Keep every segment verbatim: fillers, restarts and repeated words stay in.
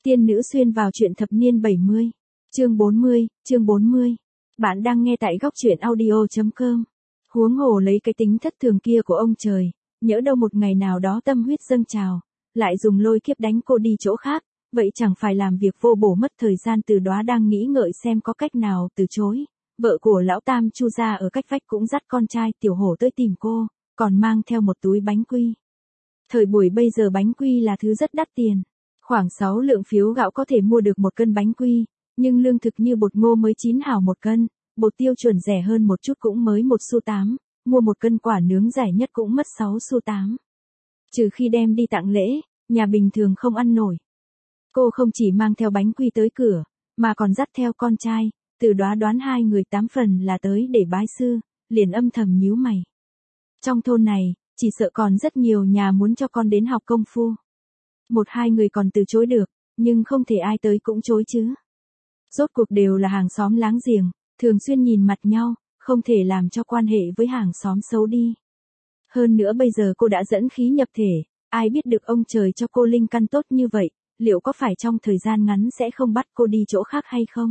Tiên nữ xuyên vào truyện thập niên bảy mươi. Chương bốn mươi, chương bốn mươi. Bạn đang nghe tại góc truyện audio chấm com. Huống hồ lấy cái tính thất thường kia của ông trời, nhỡ đâu một ngày nào đó tâm huyết dâng trào, lại dùng lôi kiếp đánh cô đi chỗ khác, vậy chẳng phải làm việc vô bổ mất thời gian. Từ Đóa đang nghĩ ngợi xem có cách nào từ chối. Vợ của lão Tam Chu gia ở cách vách cũng dắt con trai Tiểu Hổ tới tìm cô, còn mang theo một túi bánh quy. Thời buổi bây giờ bánh quy là thứ rất đắt tiền. Khoảng sáu lượng phiếu gạo có thể mua được một cân bánh quy, nhưng lương thực như bột ngô mới chín hào một cân, bột tiêu chuẩn rẻ hơn một chút cũng mới một xu tám, mua một cân quả nướng rẻ nhất cũng mất sáu xu tám. Trừ khi đem đi tặng lễ, nhà bình thường không ăn nổi. Cô không chỉ mang theo bánh quy tới cửa, mà còn dắt theo con trai. Từ Đóa đoán hai người tám phần là tới để bái sư, liền âm thầm nhíu mày. Trong thôn này, chỉ sợ còn rất nhiều nhà muốn cho con đến học công phu. Một hai người còn từ chối được, nhưng không thể ai tới cũng chối chứ. Rốt cuộc đều là hàng xóm láng giềng, thường xuyên nhìn mặt nhau, không thể làm cho quan hệ với hàng xóm xấu đi. Hơn nữa bây giờ cô đã dẫn khí nhập thể, ai biết được ông trời cho cô linh căn tốt như vậy, liệu có phải trong thời gian ngắn sẽ không bắt cô đi chỗ khác hay không?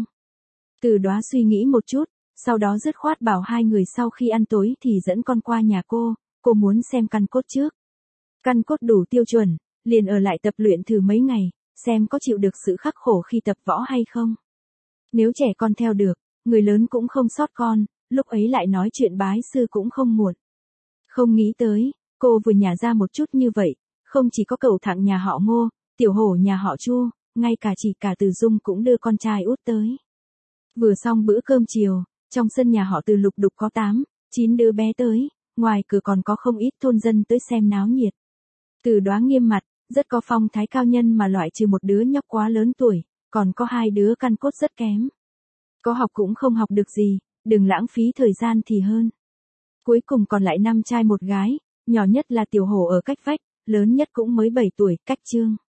Từ Đóa suy nghĩ một chút, sau đó dứt khoát bảo hai người sau khi ăn tối thì dẫn con qua nhà cô, cô muốn xem căn cốt trước. Căn cốt đủ tiêu chuẩn, liền ở lại tập luyện thử mấy ngày, xem có chịu được sự khắc khổ khi tập võ hay không. Nếu trẻ con theo được, người lớn cũng không sót con, lúc ấy lại nói chuyện bái sư cũng không muộn. Không nghĩ tới, cô vừa nhả ra một chút như vậy, không chỉ có Cẩu Thẳng nhà họ Ngô, Tiểu Hổ nhà họ Chu, ngay cả chị cả Từ Dung cũng đưa con trai út tới. Vừa xong bữa cơm chiều, trong sân nhà họ Từ lục đục có tám, chín đứa bé tới, ngoài cửa còn có không ít thôn dân tới xem náo nhiệt. Từ Đóa nghiêm mặt, rất có phong thái cao nhân mà loại trừ một đứa nhóc quá lớn tuổi, còn có hai đứa căn cốt rất kém. Có học cũng không học được gì, đừng lãng phí thời gian thì hơn. Cuối cùng còn lại năm trai một gái, nhỏ nhất là Tiểu Hổ ở cách vách, lớn nhất cũng mới bảy tuổi, cách Trương.